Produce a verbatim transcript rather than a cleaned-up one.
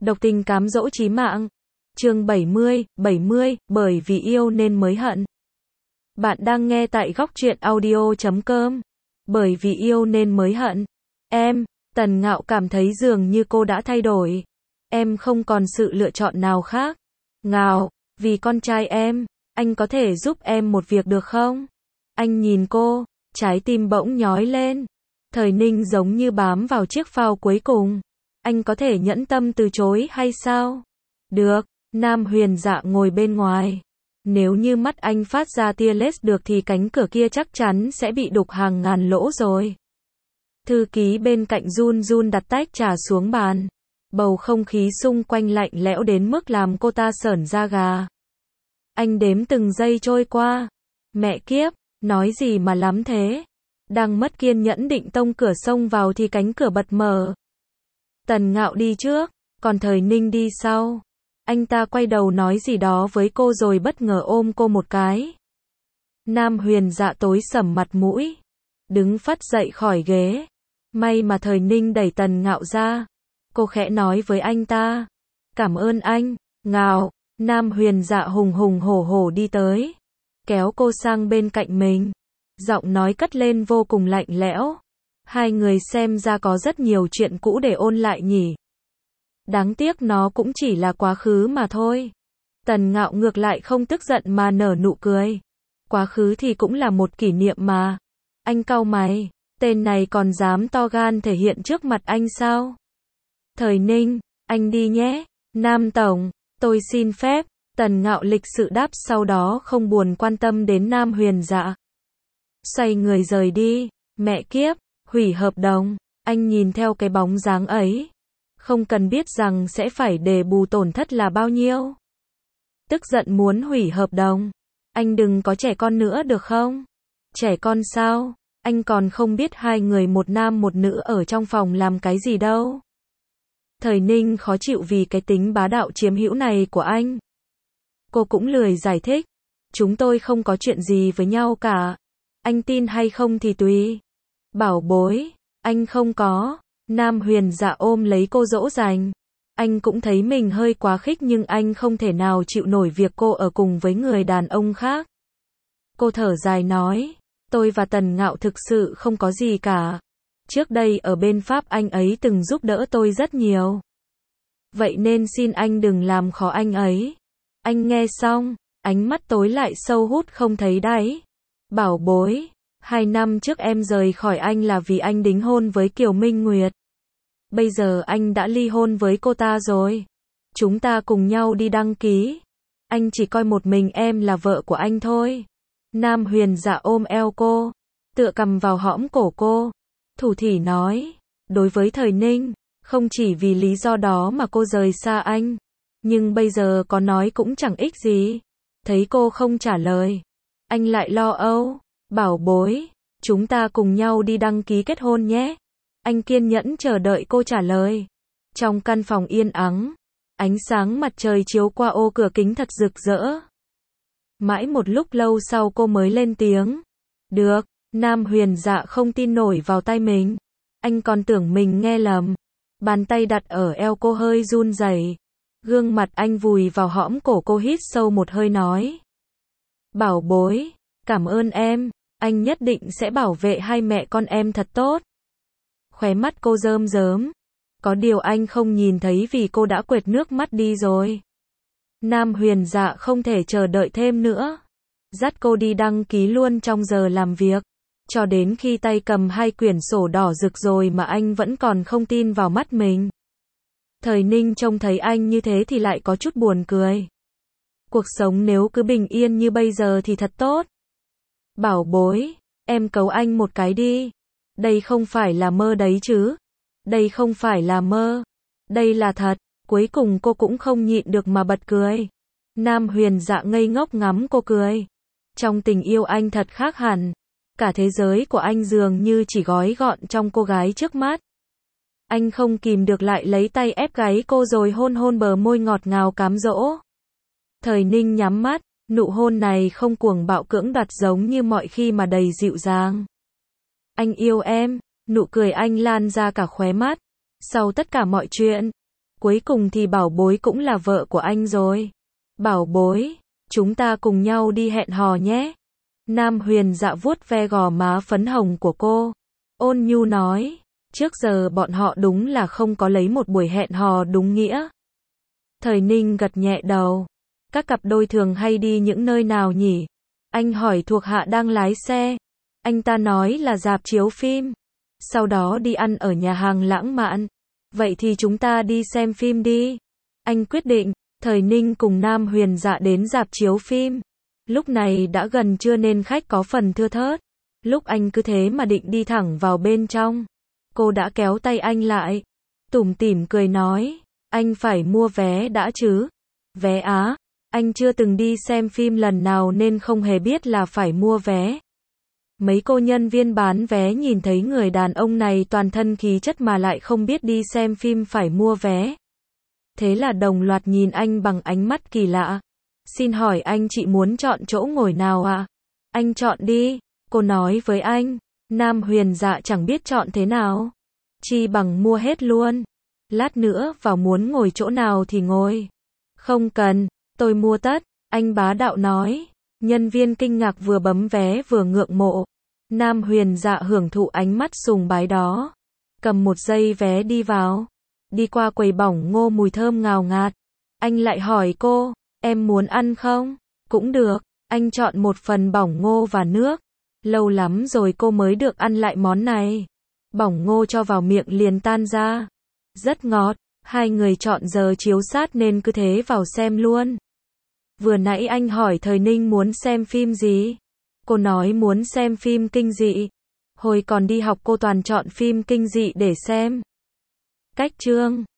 Độc tình cám dỗ chí mạng. Chương bảy mươi, bảy mươi, bởi vì yêu nên mới hận. Bạn đang nghe tại góc truyện audio chấm com. Bởi vì yêu nên mới hận. Em, Tần Ngạo cảm thấy dường như cô đã thay đổi. Em không còn sự lựa chọn nào khác. Ngạo, vì con trai em, anh có thể giúp em một việc được không? Anh nhìn cô, trái tim bỗng nhói lên. Thời Ninh giống như bám vào chiếc phao cuối cùng. Anh có thể nhẫn tâm từ chối hay sao? Được, Nam Huyền Dạ ngồi bên ngoài. Nếu như mắt anh phát ra tia laser được thì cánh cửa kia chắc chắn sẽ bị đục hàng ngàn lỗ rồi. Thư ký bên cạnh run run đặt tách trà xuống bàn. Bầu không khí xung quanh lạnh lẽo đến mức làm cô ta sởn da gà. Anh đếm từng giây trôi qua. Mẹ kiếp, nói gì mà lắm thế? Đang mất kiên nhẫn định tông cửa xông vào thì cánh cửa bật mở. Tần Ngạo đi trước, còn Thời Ninh đi sau. Anh ta quay đầu nói gì đó với cô rồi bất ngờ ôm cô một cái. Nam Huyền Dạ tối sầm mặt mũi, đứng phắt dậy khỏi ghế. May mà Thời Ninh đẩy Tần Ngạo ra. Cô khẽ nói với anh ta, cảm ơn anh. Ngạo. Nam Huyền Dạ hùng hùng hổ hổ đi tới, kéo cô sang bên cạnh mình. Giọng nói cất lên vô cùng lạnh lẽo. Hai người xem ra có rất nhiều chuyện cũ để ôn lại nhỉ. Đáng tiếc nó cũng chỉ là quá khứ mà thôi. Tần Ngạo ngược lại không tức giận mà nở nụ cười. Quá khứ thì cũng là một kỷ niệm mà. Anh cau mày, tên này còn dám to gan thể hiện trước mặt anh sao? Thời Ninh, anh đi nhé. Nam Tổng, tôi xin phép. Tần Ngạo lịch sự đáp, sau đó không buồn quan tâm đến Nam Huyền Dạ. Xoay người rời đi. Mẹ kiếp, hủy hợp đồng. Anh nhìn theo cái bóng dáng ấy, không cần biết rằng sẽ phải đền bù tổn thất là bao nhiêu. Tức giận muốn hủy hợp đồng. Anh đừng có trẻ con nữa được không? Trẻ con sao? Anh còn không biết hai người một nam một nữ ở trong phòng làm cái gì đâu. Thời Ninh khó chịu vì cái tính bá đạo chiếm hữu này của anh. Cô cũng lười giải thích. Chúng tôi không có chuyện gì với nhau cả. Anh tin hay không thì tùy. Bảo bối, anh không có. Nam Huyền Dạ ôm lấy cô dỗ dành. Anh cũng thấy mình hơi quá khích nhưng anh không thể nào chịu nổi việc cô ở cùng với người đàn ông khác. Cô thở dài nói, tôi và Tần Ngạo thực sự không có gì cả. Trước đây ở bên Pháp anh ấy từng giúp đỡ tôi rất nhiều. Vậy nên xin anh đừng làm khó anh ấy. Anh nghe xong, ánh mắt tối lại sâu hút không thấy đáy. Bảo bối, hai năm trước em rời khỏi anh là vì anh đính hôn với Kiều Minh Nguyệt. Bây giờ anh đã ly hôn với cô ta rồi. Chúng ta cùng nhau đi đăng ký. Anh chỉ coi một mình em là vợ của anh thôi. Nam Huyền Dạ ôm eo cô, tựa cầm vào hõm cổ cô. Thủ thỉ nói, đối với Thời Ninh, không chỉ vì lý do đó mà cô rời xa anh. Nhưng bây giờ có nói cũng chẳng ích gì. Thấy cô không trả lời, anh lại lo âu. Bảo bối, chúng ta cùng nhau đi đăng ký kết hôn nhé. Anh kiên nhẫn chờ đợi cô trả lời. Trong căn phòng yên ắng, ánh sáng mặt trời chiếu qua ô cửa kính thật rực rỡ. Mãi một lúc lâu sau cô mới lên tiếng. Được. Nam Huyền Dạ không tin nổi vào tai mình. Anh còn tưởng mình nghe lầm. Bàn tay đặt ở eo cô hơi run rẩy. Gương mặt anh vùi vào hõm cổ cô, hít sâu một hơi nói. Bảo bối, cảm ơn em. Anh nhất định sẽ bảo vệ hai mẹ con em thật tốt. Khóe mắt cô rơm rớm. Có điều anh không nhìn thấy vì cô đã quệt nước mắt đi rồi. Nam Huyền Dạ không thể chờ đợi thêm nữa. Dắt cô đi đăng ký luôn trong giờ làm việc. Cho đến khi tay cầm hai quyển sổ đỏ rực rồi mà anh vẫn còn không tin vào mắt mình. Thời Ninh trông thấy anh như thế thì lại có chút buồn cười. Cuộc sống nếu cứ bình yên như bây giờ thì thật tốt. Bảo bối, em cầu anh một cái đi. Đây không phải là mơ đấy chứ. Đây không phải là mơ. Đây là thật. Cuối cùng cô cũng không nhịn được mà bật cười. Nam Huyền Dạ ngây ngốc ngắm cô cười. Trong tình yêu anh thật khác hẳn. Cả thế giới của anh dường như chỉ gói gọn trong cô gái trước mắt. Anh không kìm được lại lấy tay ép gáy cô rồi hôn hôn bờ môi ngọt ngào cám dỗ. Thời Ninh nhắm mắt, nụ hôn này không cuồng bạo cưỡng đoạt giống như mọi khi mà đầy dịu dàng. Anh yêu em, nụ cười anh lan ra cả khóe mắt. Sau tất cả mọi chuyện, cuối cùng thì bảo bối cũng là vợ của anh rồi. Bảo bối, chúng ta cùng nhau đi hẹn hò nhé. Nam Huyền Dạ vuốt ve gò má phấn hồng của cô. Ôn nhu nói, trước giờ bọn họ đúng là không có lấy một buổi hẹn hò đúng nghĩa. Thời Ninh gật nhẹ đầu. Các cặp đôi thường hay đi những nơi nào nhỉ? Anh hỏi thuộc hạ đang lái xe. Anh ta nói là rạp chiếu phim. Sau đó đi ăn ở nhà hàng lãng mạn. Vậy thì chúng ta đi xem phim đi. Anh quyết định, Thời Ninh cùng Nam Huyền Dạ đến rạp chiếu phim. Lúc này đã gần trưa nên khách có phần thưa thớt. Lúc anh cứ thế mà định đi thẳng vào bên trong, cô đã kéo tay anh lại. Tủm tỉm cười nói, anh phải mua vé đã chứ. Vé á? Anh chưa từng đi xem phim lần nào nên không hề biết là phải mua vé. Mấy cô nhân viên bán vé nhìn thấy người đàn ông này toàn thân khí chất mà lại không biết đi xem phim phải mua vé. Thế là đồng loạt nhìn anh bằng ánh mắt kỳ lạ. Xin hỏi anh chị muốn chọn chỗ ngồi nào ạ? À? Anh chọn đi, cô nói với anh. Nam Huyền Dạ chẳng biết chọn thế nào. Chi bằng mua hết luôn. Lát nữa vào muốn ngồi chỗ nào thì ngồi. Không cần, tôi mua tất, anh bá đạo nói. Nhân viên kinh ngạc vừa bấm vé vừa ngưỡng mộ. Nam Huyền Dạ hưởng thụ ánh mắt sùng bái đó. Cầm một dây vé đi vào. Đi qua quầy bỏng ngô mùi thơm ngào ngạt. Anh lại hỏi cô, em muốn ăn không? Cũng được, anh chọn một phần bỏng ngô và nước. Lâu lắm rồi cô mới được ăn lại món này. Bỏng ngô cho vào miệng liền tan ra. Rất ngọt, hai người chọn giờ chiếu sát nên cứ thế vào xem luôn. Vừa nãy anh hỏi Thời Ninh muốn xem phim gì? Cô nói muốn xem phim kinh dị. Hồi còn đi học cô toàn chọn phim kinh dị để xem. Cách chương